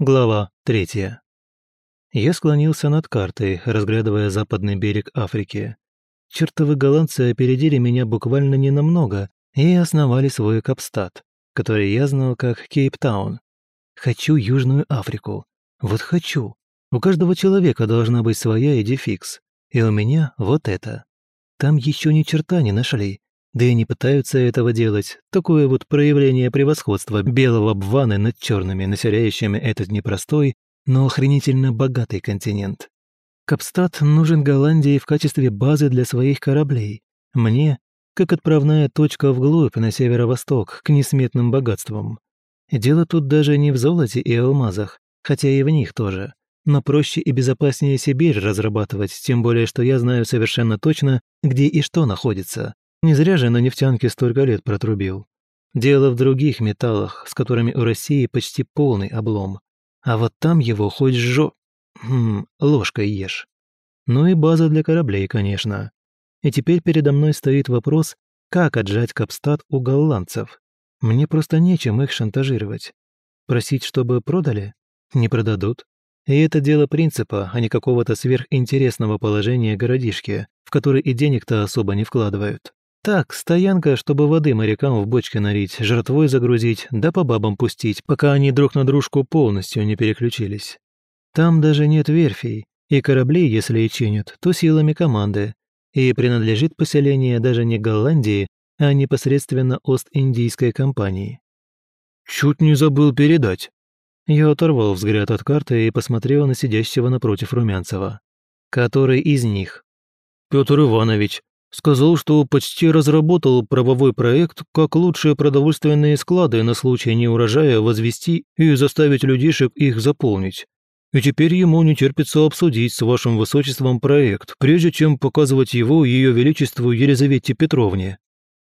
Глава 3. Я склонился над картой, разглядывая западный берег Африки. Чертовы голландцы опередили меня буквально ненамного и основали свой Капстад, который я знал как Кейптаун. Хочу Южную Африку. Вот хочу. У каждого человека должна быть своя идификс. И у меня вот это. Там еще ни черта не нашли. Да и не пытаются этого делать. Такое вот проявление превосходства белого бваны над черными, населяющими этот непростой, но охренительно богатый континент. Капстад нужен Голландии в качестве базы для своих кораблей. Мне, как отправная точка вглубь на северо-восток к несметным богатствам. Дело тут даже не в золоте и алмазах, хотя и в них тоже. Но проще и безопаснее Сибирь разрабатывать, тем более, что я знаю совершенно точно, где и что находится. Не зря же на нефтянке столько лет протрубил. Дело в других металлах, с которыми у России почти полный облом. А вот там его хоть ложкой ешь. Ну и база для кораблей, конечно. И теперь передо мной стоит вопрос, как отжать Капстад у голландцев. Мне просто нечем их шантажировать. Просить, чтобы продали? Не продадут. И это дело принципа, а не какого-то сверхинтересного положения городишки, в который и денег-то особо не вкладывают. Так, стоянка, чтобы воды морякам в бочке налить, жратвой загрузить, да по бабам пустить, пока они друг на дружку полностью не переключились. Там даже нет верфей, и корабли, если и чинят, то силами команды. И принадлежит поселение даже не Голландии, а непосредственно Ост-Индийской компании. «Чуть не забыл передать». Я оторвал взгляд от карты и посмотрел на сидящего напротив Румянцева. «Который из них?» «Петр Иванович. Сказал, что почти разработал правовой проект, как лучшие продовольственные склады на случай неурожая возвести и заставить людишек их заполнить. И теперь ему не терпится обсудить с вашим высочеством проект, прежде чем показывать его Ее Величеству Елизавете Петровне».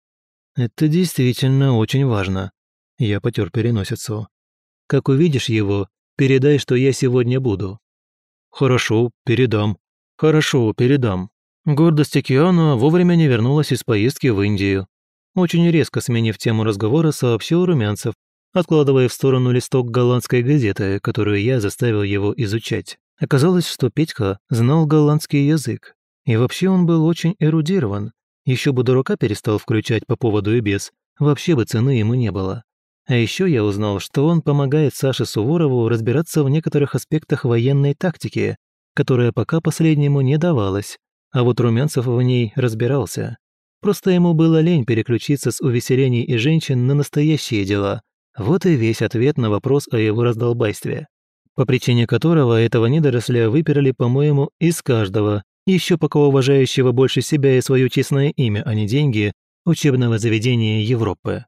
«Это действительно очень важно». Я потер переносицу. «Как увидишь его, передай, что я сегодня буду». «Хорошо, передам. Хорошо, передам». Гордость океана вовремя не вернулась из поездки в Индию. Очень резко сменив тему разговора, сообщил Румянцев, откладывая в сторону листок голландской газеты, которую я заставил его изучать. Оказалось, что Петька знал голландский язык. И вообще он был очень эрудирован. Еще бы дурака перестал включать по поводу и без, вообще бы цены ему не было. А еще я узнал, что он помогает Саше Суворову разбираться в некоторых аспектах военной тактики, которая пока последнему не давалась. А вот Румянцев в ней разбирался. Просто ему было лень переключиться с увеселений и женщин на настоящие дела. Вот и весь ответ на вопрос о его раздолбайстве. По причине которого этого недоросля выперли, по-моему, из каждого, еще пока уважающего больше себя и свое честное имя, а не деньги, учебного заведения Европы.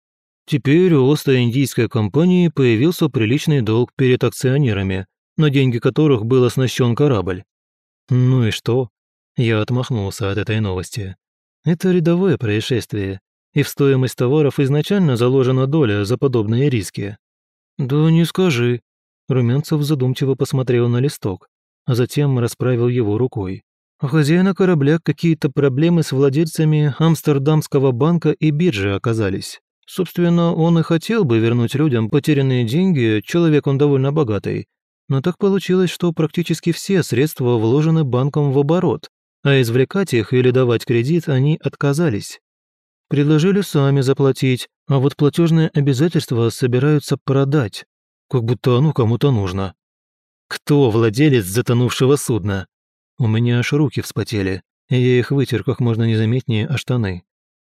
Теперь у Ост-Индийской компании появился приличный долг перед акционерами, на деньги которых был оснащен корабль. Ну и что? Я отмахнулся от этой новости. Это рядовое происшествие, и в стоимость товаров изначально заложена доля за подобные риски. «Да не скажи». Румянцев задумчиво посмотрел на листок, а затем расправил его рукой. У хозяина корабля какие-то проблемы с владельцами Амстердамского банка и биржи оказались. Собственно, он и хотел бы вернуть людям потерянные деньги, человек он довольно богатый. Но так получилось, что практически все средства вложены банком в оборот, а извлекать их или давать кредит они отказались. Предложили сами заплатить, а вот платежные обязательства собираются продать, как будто оно кому-то нужно. Кто владелец затонувшего судна? У меня аж руки вспотели, и я их вытер как можно незаметнее о штаны.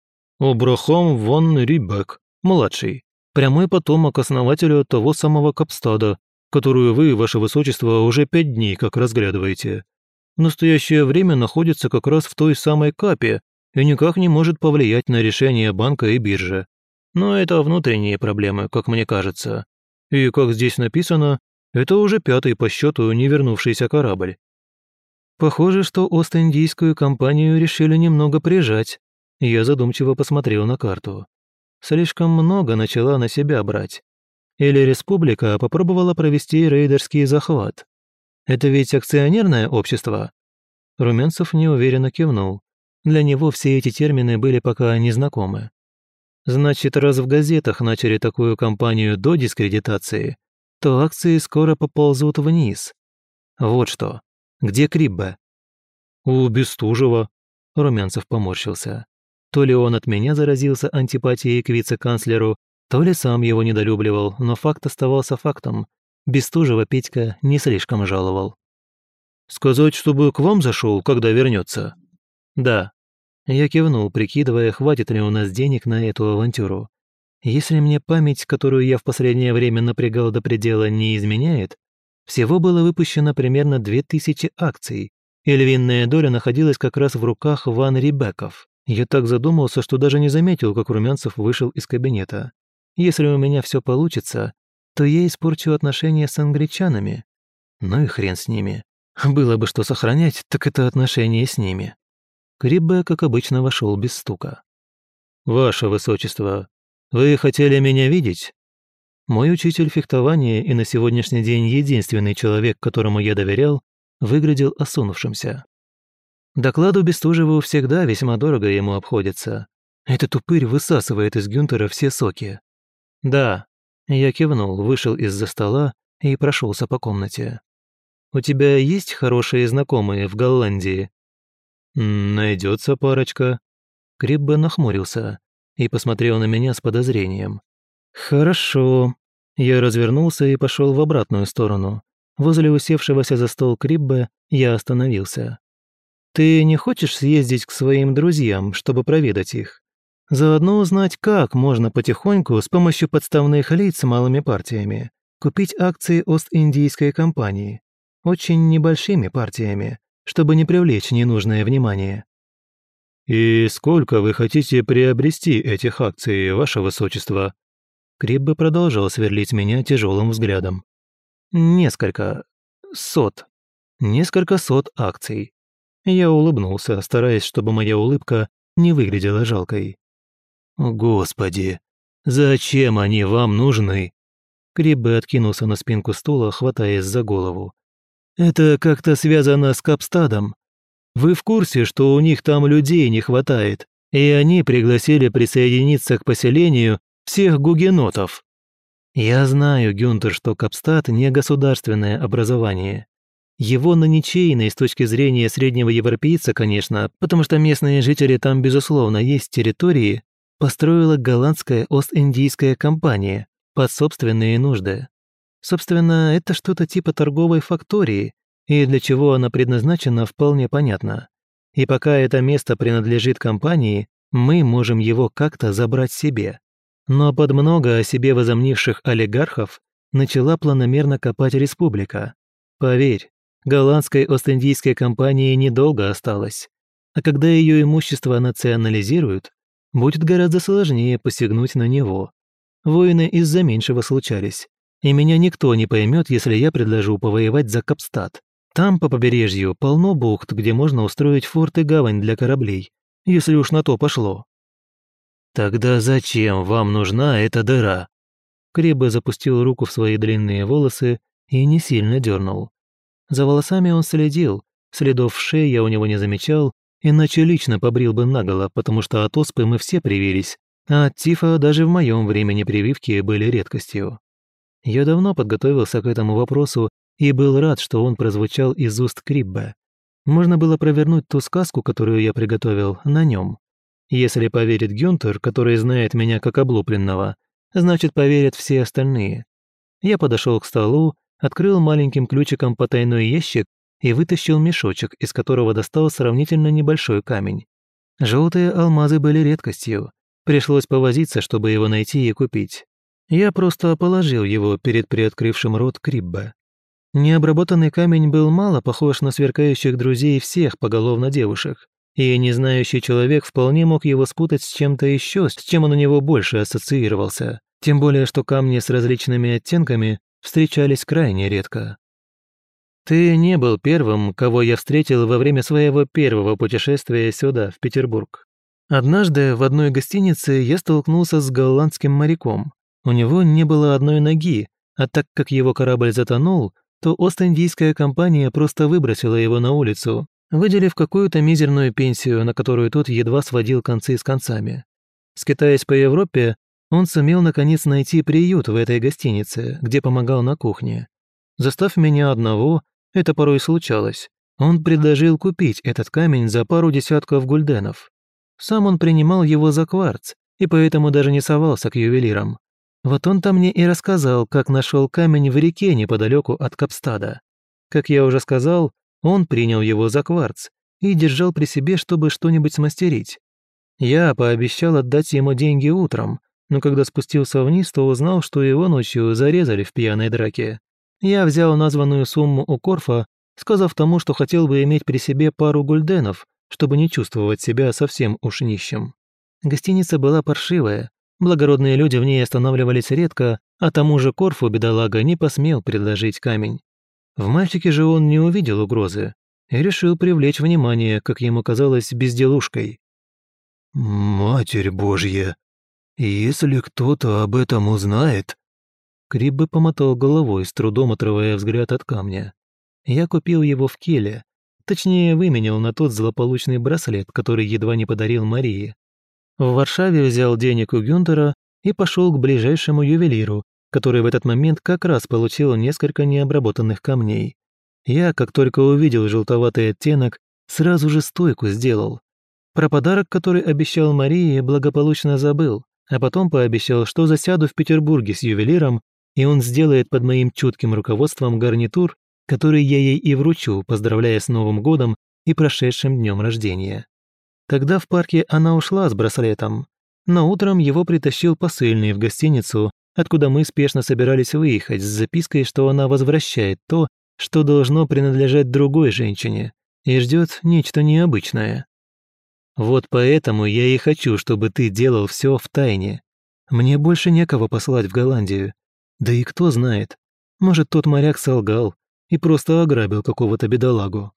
Абрахам ван Рибек, младший, прямой потомок основателя того самого Капстада, которую вы, ваше высочество, уже 5 дней как разглядываете. В настоящее время находится как раз в той самой Капе и никак не может повлиять на решение банка и биржи. Но это внутренние проблемы, как мне кажется. И, как здесь написано, это уже 5-й по счету не вернувшийся корабль. Похоже, что Ост-Индийскую компанию решили немного прижать. Я задумчиво посмотрел на карту. Слишком много начала на себя брать. Или республика попробовала провести рейдерский захват. Это ведь акционерное общество?» Румянцев неуверенно кивнул. Для него все эти термины были пока незнакомы. «Значит, раз в газетах начали такую кампанию до дискредитации, то акции скоро поползут вниз. Вот что. Где Криббе? У Бестужева. Румянцев поморщился. То ли он от меня заразился антипатией к вице-канцлеру, то ли сам его недолюбливал, но факт оставался фактом. Бестужева Петька не слишком жаловал. «Сказать, чтобы к вам зашел, когда вернется?» «Да». Я кивнул, прикидывая, хватит ли у нас денег на эту авантюру. Если мне память, которую я в последнее время напрягал до предела, не изменяет, всего было выпущено примерно 2000 акций, и львиная доля находилась как раз в руках Ван Рибеков. Я так задумался, что даже не заметил, как Румянцев вышел из кабинета. Если у меня все получится, то я испорчу отношения с англичанами. Ну и хрен с ними. Было бы что сохранять, так это отношения с ними. Криббе, как обычно, вошел без стука. «Ваше Высочество, вы хотели меня видеть?» Мой учитель фехтования и на сегодняшний день единственный человек, которому я доверял, выглядел осунувшимся. Докладу Бестужеву всегда весьма дорого ему обходится. Этот упырь высасывает из Гюнтера все соки. «Да», — я кивнул, вышел из-за стола и прошелся по комнате. «У тебя есть хорошие знакомые в Голландии?» «Найдется парочка». Криббе нахмурился и посмотрел на меня с подозрением. «Хорошо». Я развернулся и пошел в обратную сторону. Возле усевшегося за стол Криббе я остановился. «Ты не хочешь съездить к своим друзьям, чтобы проведать их? Заодно узнать, как можно потихоньку с помощью подставных лиц малыми партиями купить акции Ост-Индийской компании. Очень небольшими партиями, чтобы не привлечь ненужное внимание». «И сколько вы хотите приобрести этих акций, ваше высочество?» Криббе продолжал сверлить меня тяжелым взглядом. Несколько сот акций. Я улыбнулся, стараясь, чтобы моя улыбка не выглядела жалкой. «Господи, зачем они вам нужны?» Криббе откинулся на спинку стула, хватаясь за голову. «Это как-то связано с Капстадом. Вы в курсе, что у них там людей не хватает, и они пригласили присоединиться к поселению всех гугенотов?» «Я знаю, Гюнтер, что Капстад не государственное образование. Его на ничейной с точки зрения среднего европейца, конечно, потому что местные жители там, безусловно, есть территории, построила голландская Ост-Индийская компания под собственные нужды. Собственно, это что-то типа торговой фактории, и для чего она предназначена, вполне понятно. И пока это место принадлежит компании, мы можем его как-то забрать себе. Но под много о себе возомнивших олигархов начала планомерно копать республика. Поверь, голландской Ост-Индийской компании недолго осталось. А когда ее имущество национализируют, будет гораздо сложнее посягнуть на него. Войны из-за меньшего случались. И меня никто не поймет, если я предложу повоевать за Капстад. Там, по побережью, полно бухт, где можно устроить форт и гавань для кораблей, если уж на то пошло. «Тогда зачем вам нужна эта дыра?» Криббе запустил руку в свои длинные волосы и не сильно дернул. За волосами он следил, следов в шее я у него не замечал, иначе лично побрил бы наголо, потому что от оспы мы все привились, а от тифа даже в моем времени прививки были редкостью. Я давно подготовился к этому вопросу и был рад, что он прозвучал из уст Криббе. Можно было провернуть ту сказку, которую я приготовил, на нем. Если поверит Гюнтер, который знает меня как облупленного, значит, поверят все остальные. Я подошел к столу, открыл маленьким ключиком потайной ящик и вытащил мешочек, из которого достал сравнительно небольшой камень. Желтые алмазы были редкостью. Пришлось повозиться, чтобы его найти и купить. Я просто положил его перед приоткрывшим рот Криббе. Необработанный камень был мало похож на сверкающих друзей всех поголовно девушек, и незнающий человек вполне мог его спутать с чем-то еще, с чем он у него больше ассоциировался. Тем более, что камни с различными оттенками встречались крайне редко. Ты не был первым, кого я встретил во время своего первого путешествия сюда, в Петербург. Однажды в одной гостинице я столкнулся с голландским моряком. У него не было одной ноги, а так как его корабль затонул, то Ост-Индийская компания просто выбросила его на улицу, выделив какую-то мизерную пенсию, на которую тот едва сводил концы с концами. Скитаясь по Европе, Он сумел наконец найти приют в этой гостинице, где помогал на кухне. Застав меня одного, это порой случалось, он предложил купить этот камень за пару десятков гульденов. Сам он принимал его за кварц, и поэтому даже не совался к ювелирам. Вот он-то мне и рассказал, как нашел камень в реке неподалеку от Капстада. Как я уже сказал, он принял его за кварц и держал при себе, чтобы что-нибудь смастерить. Я пообещал отдать ему деньги утром, но когда спустился вниз, то узнал, что его ночью зарезали в пьяной драке. Я взял названную сумму у Корфа, сказав тому, что хотел бы иметь при себе пару гульденов, чтобы не чувствовать себя совсем уж нищим. Гостиница была паршивая, благородные люди в ней останавливались редко, а тому же Корфу бедолага не посмел предложить камень. В мальчике же он не увидел угрозы и решил привлечь внимание, как ему казалось, безделушкой. «Матерь Божья! Если кто-то об этом узнает...» Криббе помотал головой, с трудом отрывая взгляд от камня. Я купил его в Келе, точнее, выменял на тот злополучный браслет, который едва не подарил Марии. В Варшаве взял денег у Гюнтера и пошел к ближайшему ювелиру, который в этот момент как раз получил несколько необработанных камней. Я, как только увидел желтоватый оттенок, сразу же стойку сделал. Про подарок, который обещал Марии, благополучно забыл, а потом пообещал, что засяду в Петербурге с ювелиром, и он сделает под моим чутким руководством гарнитур, который я ей и вручу, поздравляя с Новым годом и прошедшим днем рождения. Тогда в парке она ушла с браслетом, но утром его притащил посыльный в гостиницу, откуда мы спешно собирались выехать, с запиской, что она возвращает то, что должно принадлежать другой женщине, и ждет нечто необычное. Вот поэтому я и хочу, чтобы ты делал все в тайне. Мне больше некого послать в Голландию. Да и кто знает, может, тот моряк солгал и просто ограбил какого-то бедолагу.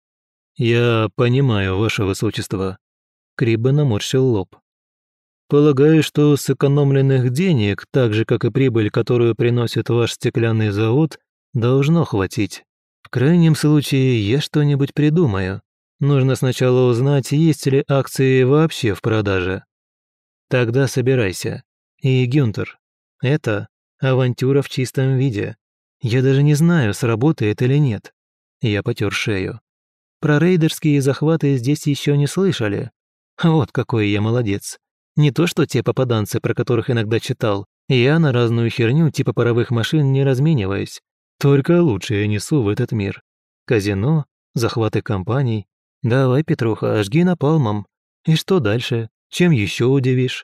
Я понимаю, ваше высочество. Криббе наморщил лоб. Полагаю, что сэкономленных денег, так же, как и прибыль, которую приносит ваш стеклянный завод, должно хватить. В крайнем случае, я что-нибудь придумаю. Нужно сначала узнать, есть ли акции вообще в продаже. Тогда собирайся. И, Гюнтер, это авантюра в чистом виде. Я даже не знаю, сработает или нет. Я потер шею. Про рейдерские захваты здесь еще не слышали. Вот какой я молодец. Не то что те попаданцы, про которых иногда читал. Я на разную херню типа паровых машин не размениваюсь. Только лучшее несу в этот мир. Казино, захваты компаний. Давай, Петруха, жги напалмом. И что дальше? Чем еще удивишь?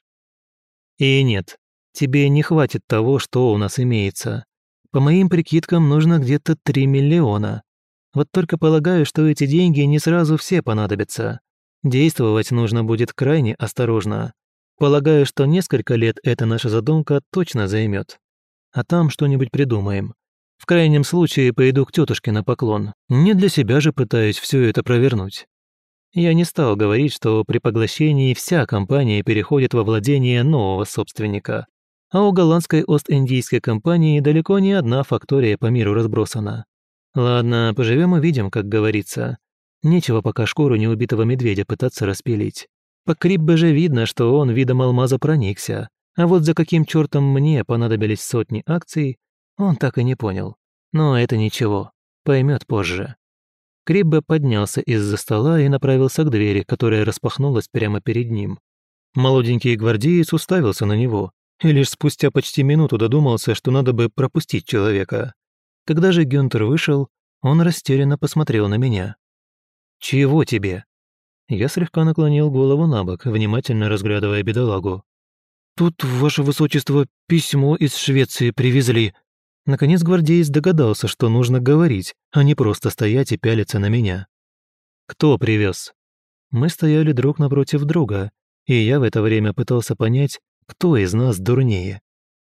И нет, тебе не хватит того, что у нас имеется. По моим прикидкам, нужно где-то 3 миллиона. Вот только полагаю, что эти деньги не сразу все понадобятся. Действовать нужно будет крайне осторожно. Полагаю, что несколько лет эта наша задумка точно займет. А там что-нибудь придумаем. В крайнем случае пойду к тетушке на поклон. Не для себя же пытаюсь все это провернуть. Я не стал говорить, что при поглощении вся компания переходит во владение нового собственника. А у голландской Ост-Индийской компании далеко не одна фактория по миру разбросана. Ладно, поживем увидим, как говорится. Нечего пока шкуру неубитого медведя пытаться распилить. По Криббе же видно, что он видом алмаза проникся, а вот за каким чертом мне понадобились сотни акций, он так и не понял. Но это ничего, поймет позже. Криббе поднялся из-за стола и направился к двери, которая распахнулась прямо перед ним. Молоденький гвардеец уставился на него, и лишь спустя почти минуту додумался, что надо бы пропустить человека. Когда же Гюнтер вышел, он растерянно посмотрел на меня. «Чего тебе?» Я слегка наклонил голову набок, внимательно разглядывая бедолагу. «Тут, ваше высочество, письмо из Швеции привезли». Наконец гвардеец догадался, что нужно говорить, а не просто стоять и пялиться на меня. «Кто привез?» Мы стояли друг напротив друга, и я в это время пытался понять, кто из нас дурнее.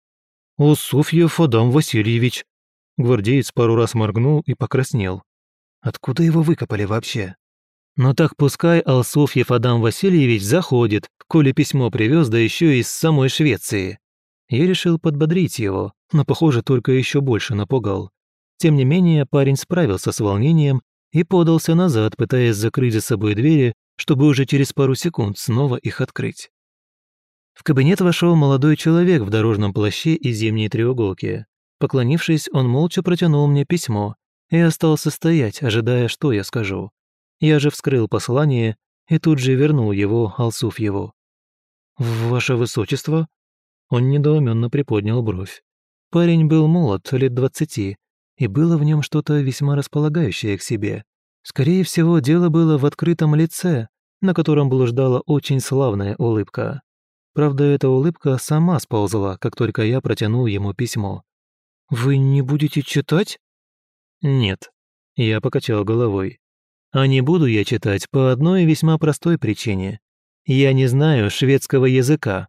«Усуфьев Адам Васильевич». Гвардеец пару раз моргнул и покраснел. Откуда его выкопали вообще? Но так пускай Алсуфьев Адам Васильевич заходит, коли письмо привез, да еще из самой Швеции. Я решил подбодрить его, но, похоже, только еще больше напугал. Тем не менее, парень справился с волнением и подался назад, пытаясь закрыть за собой двери, чтобы уже через пару секунд снова их открыть. В кабинет вошел молодой человек в дорожном плаще и зимней треуголке. Поклонившись, он молча протянул мне письмо и остался стоять, ожидая, что я скажу. Я же вскрыл послание и тут же вернул его Алсуфьеву. «Ваше Высочество?» Он недоуменно приподнял бровь. Парень был молод, лет 20, и было в нем что-то весьма располагающее к себе. Скорее всего, дело было в открытом лице, на котором блуждала очень славная улыбка. Правда, эта улыбка сама сползла, как только я протянул ему письмо. «Вы не будете читать?» «Нет», — я покачал головой. «А не буду я читать по одной весьма простой причине. Я не знаю шведского языка».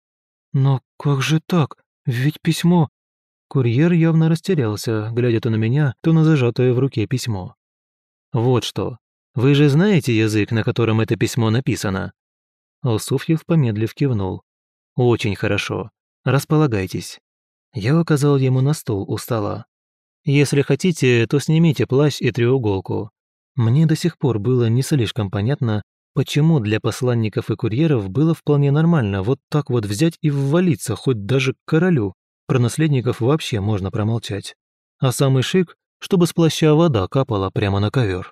«Но как же так? Ведь письмо...» Курьер явно растерялся, глядя то на меня, то на зажатое в руке письмо. «Вот что. Вы же знаете язык, на котором это письмо написано?» Алсуфьев, помедлив, кивнул. «Очень хорошо. Располагайтесь». Я указал ему на стол у стола. «Если хотите, то снимите плащ и треуголку». Мне до сих пор было не слишком понятно, почему для посланников и курьеров было вполне нормально вот так вот взять и ввалиться хоть даже к королю. Про наследников вообще можно промолчать. А самый шик, чтобы с плаща вода капала прямо на ковер.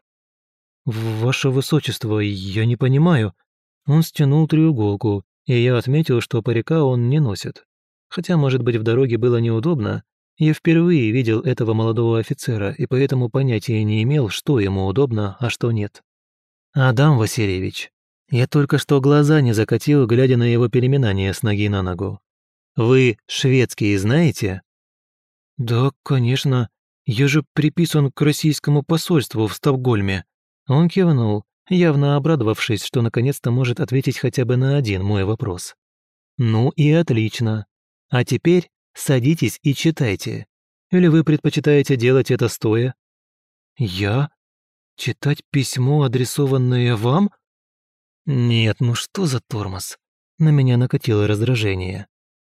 «Ваше Высочество, я не понимаю». Он стянул треуголку, и я отметил, что парика он не носит. Хотя, может быть, в дороге было неудобно, я впервые видел этого молодого офицера и поэтому понятия не имел, что ему удобно, а что нет. «Адам Васильевич, я только что глаза не закатил, глядя на его переминание с ноги на ногу. Вы шведский знаете?» «Да, конечно. Я же приписан к российскому посольству в Стокгольме». Он кивнул, явно обрадовавшись, что наконец-то может ответить хотя бы на один мой вопрос. «Ну и отлично. А теперь садитесь и читайте. Или вы предпочитаете делать это стоя?» «Я? Читать письмо, адресованное вам?» «Нет, ну что за тормоз?» На меня накатило раздражение.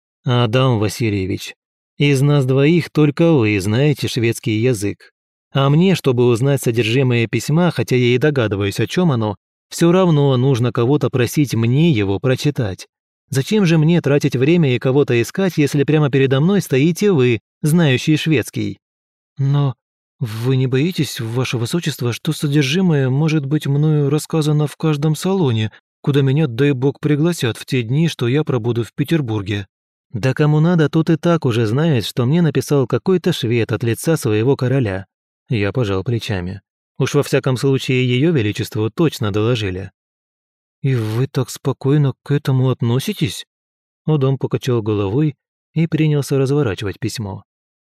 «Адам Васильевич, из нас двоих только вы знаете шведский язык. А мне, чтобы узнать содержимое письма, хотя я и догадываюсь, о чем оно, все равно нужно кого-то просить мне его прочитать. Зачем же мне тратить время и кого-то искать, если прямо передо мной стоите вы, знающий шведский?» «Но вы не боитесь, Ваше Высочество, что содержимое может быть мною рассказано в каждом салоне, куда меня, дай бог, пригласят в те дни, что я пробуду в Петербурге?» «Да кому надо, тот и так уже знает, что мне написал какой-то швед от лица своего короля». Я пожал плечами. Уж во всяком случае, Ее Величеству точно доложили. «И вы так спокойно к этому относитесь?» Адам покачал головой и принялся разворачивать письмо.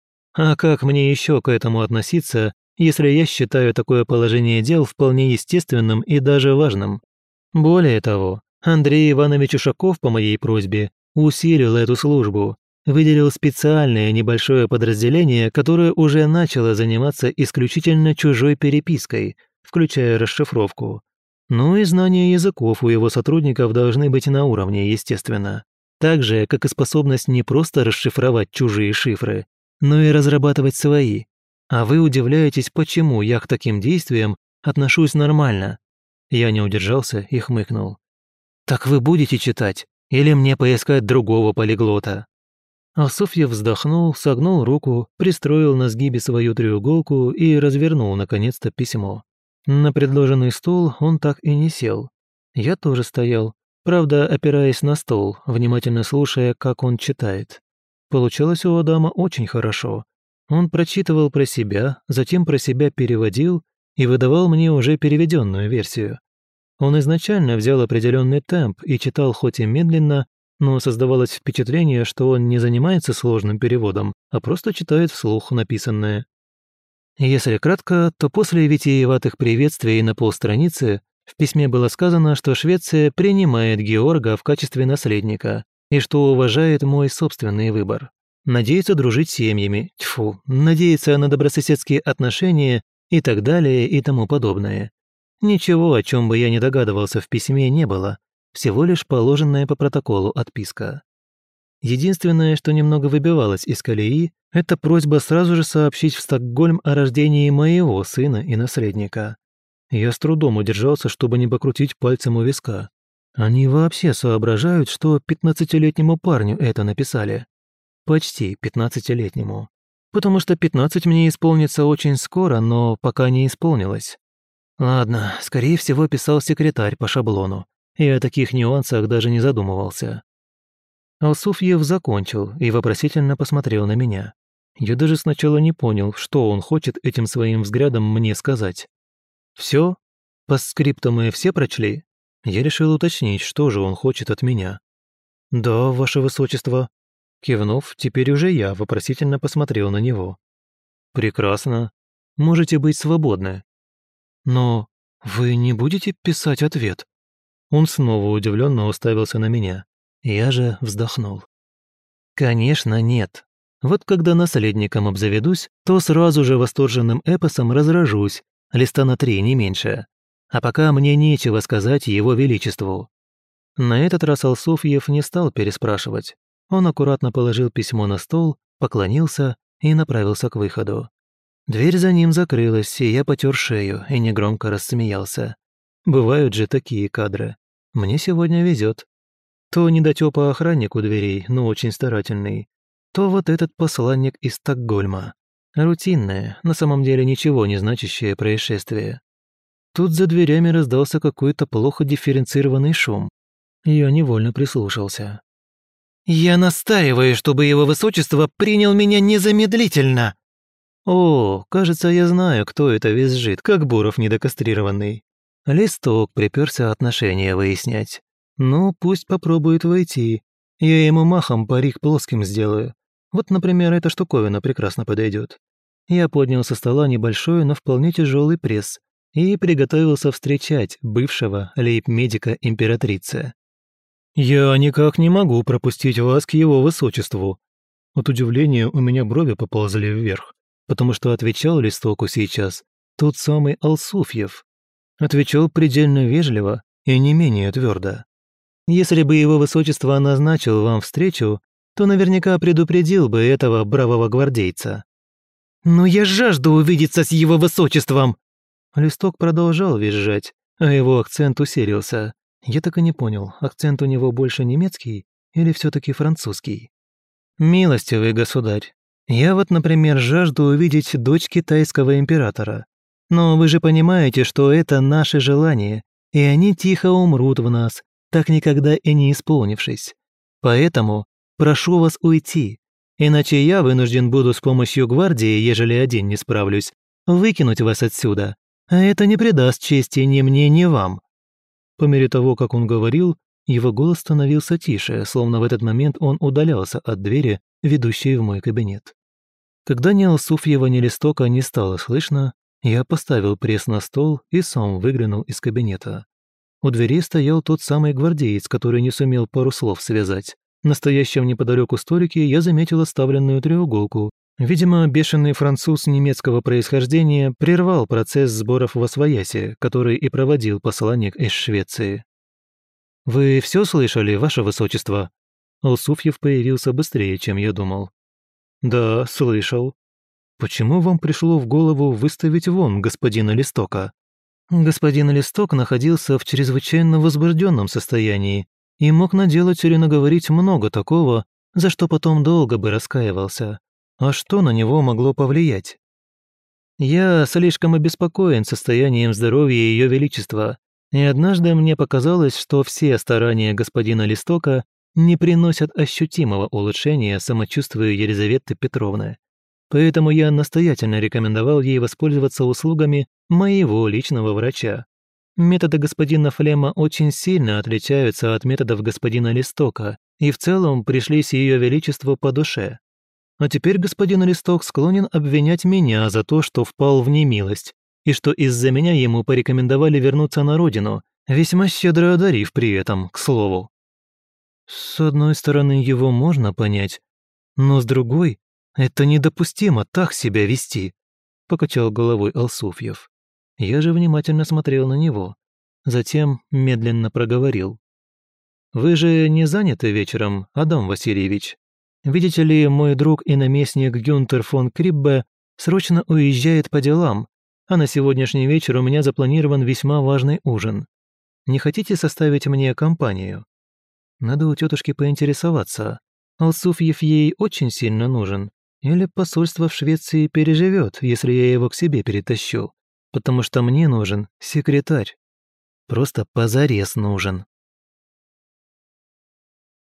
«А как мне еще к этому относиться, если я считаю такое положение дел вполне естественным и даже важным? Более того, Андрей Иванович Ушаков по моей просьбе усилил эту службу, выделил специальное небольшое подразделение, которое уже начало заниматься исключительно чужой перепиской, включая расшифровку. Ну и знания языков у его сотрудников должны быть на уровне, естественно. Так же, как и способность не просто расшифровать чужие шифры, но и разрабатывать свои. А вы удивляетесь, почему я к таким действиям отношусь нормально. Я не удержался и хмыкнул. «Так вы будете читать? Или мне поискать другого полиглота?» А Софья вздохнул, согнул руку, пристроил на сгибе свою треуголку и развернул наконец-то письмо. На предложенный стол он так и не сел. Я тоже стоял, правда, опираясь на стол, внимательно слушая, как он читает. Получалось у Адама очень хорошо. Он прочитывал про себя, затем про себя переводил и выдавал мне уже переведенную версию. Он изначально взял определенный темп и читал хоть и медленно, но создавалось впечатление, что он не занимается сложным переводом, а просто читает вслух написанное. Если кратко, то после витиеватых приветствий на полстраницы в письме было сказано, что Швеция принимает Георга в качестве наследника и что уважает мой собственный выбор. Надеется дружить с семьями, надеется на добрососедские отношения и так далее и тому подобное. Ничего, о чем бы я не догадывался в письме, не было. Всего лишь положенная по протоколу отписка. Единственное, что немного выбивалось из колеи, это просьба сразу же сообщить в Стокгольм о рождении моего сына и наследника. Я с трудом удержался, чтобы не покрутить пальцем у виска. Они вообще соображают, что 15-летнему парню это написали? Почти 15-летнему. Потому что 15 мне исполнится очень скоро, но пока не исполнилось. Ладно, скорее всего, писал секретарь по шаблону. И о таких нюансах даже не задумывался. Алсуфьев закончил и вопросительно посмотрел на меня. Я даже сначала не понял, что он хочет этим своим взглядом мне сказать. «Все? Постскрипту мы все прочли?» Я решил уточнить, что же он хочет от меня. «Да, ваше высочество». Кивнув, теперь уже я вопросительно посмотрел на него. «Прекрасно. Можете быть свободны». «Но вы не будете писать ответ?» Он снова удивленно уставился на меня. Я же вздохнул. «Конечно, нет. Вот когда наследником обзаведусь, то сразу же восторженным эпосом разражусь, листа на 3, не меньше. А пока мне нечего сказать его величеству». На этот раз Алсуфьев не стал переспрашивать. Он аккуратно положил письмо на стол, поклонился и направился к выходу. Дверь за ним закрылась, и я потер шею и негромко рассмеялся. Бывают же такие кадры. Мне сегодня везет. То недотёпа охранник у дверей, но очень старательный, то вот этот посланник из Стокгольма. Рутинное, на самом деле ничего не значащее происшествие. Тут за дверями раздался какой-то плохо дифференцированный шум. Я невольно прислушался. «Я настаиваю, чтобы его высочество принял меня незамедлительно!» О, кажется, я знаю, кто это визжит, как Буров недокастрированный. Листок приперся отношения выяснять. Ну, пусть попробует войти. Я ему махом парик плоским сделаю. Вот, например, эта штуковина прекрасно подойдет. Я поднял со стола небольшой, но вполне тяжелый пресс и приготовился встречать бывшего лейб-медика императрицы. «Я никак не могу пропустить вас к его высочеству». От удивления у меня брови поползли вверх, потому что отвечал листоку сейчас тот самый Алсуфьев. Отвечал предельно вежливо и не менее твердо. «Если бы его высочество назначил вам встречу, то наверняка предупредил бы этого бравого гвардейца». «Но я жажду увидеться с его высочеством!» Листок продолжал визжать, а его акцент усилился. Я так и не понял, акцент у него больше немецкий или все-таки французский. «Милостивый государь, я вот, например, жажду увидеть дочь китайского императора. Но вы же понимаете, что это наши желания, и они тихо умрут в нас, так никогда и не исполнившись. Поэтому прошу вас уйти, иначе я вынужден буду с помощью гвардии, ежели один не справлюсь, выкинуть вас отсюда, а это не придаст чести ни мне, ни вам». По мере того, как он говорил, его голос становился тише, словно в этот момент он удалялся от двери, ведущей в мой кабинет. Когда ни Алсуфьева, ни Листока не стало слышно, я поставил пресс на стол и сам выглянул из кабинета. У двери стоял тот самый гвардеец, который не сумел пару слов связать. На стоящем неподалеку столике я заметил оставленную треуголку. Видимо, бешеный француз немецкого происхождения прервал процесс сборов в Освояси, который и проводил посланник из Швеции. «Вы все слышали, ваше высочество?» Алсуфьев появился быстрее, чем я думал. «Да, слышал. Почему вам пришло в голову выставить вон господина Листока?» Господин Листок находился в чрезвычайно возбужденном состоянии и мог наделать или наговорить много такого, за что потом долго бы раскаивался. А что на него могло повлиять? Я слишком обеспокоен состоянием здоровья Ее Величества, и однажды мне показалось, что все старания господина Листока не приносят ощутимого улучшения самочувствию Елизаветы Петровны. Поэтому я настоятельно рекомендовал ей воспользоваться услугами моего личного врача. Методы господина Флема очень сильно отличаются от методов господина Листока и в целом пришлись Ее Величеству по душе. А теперь господин Листок склонен обвинять меня за то, что впал в немилость, и что из-за меня ему порекомендовали вернуться на родину, весьма щедро одарив при этом, к слову. С одной стороны, его можно понять, но с другой, это недопустимо так себя вести, покачал головой Алсуфьев. Я же внимательно смотрел на него, затем медленно проговорил. «Вы же не заняты вечером, Адам Васильевич? Видите ли, мой друг и наместник Гюнтер фон Криббе срочно уезжает по делам, а на сегодняшний вечер у меня запланирован весьма важный ужин. Не хотите составить мне компанию? Надо у тетушки поинтересоваться, Алсуфьев ей очень сильно нужен, или посольство в Швеции переживет, если я его к себе перетащу, потому что мне нужен секретарь. Просто позарез нужен.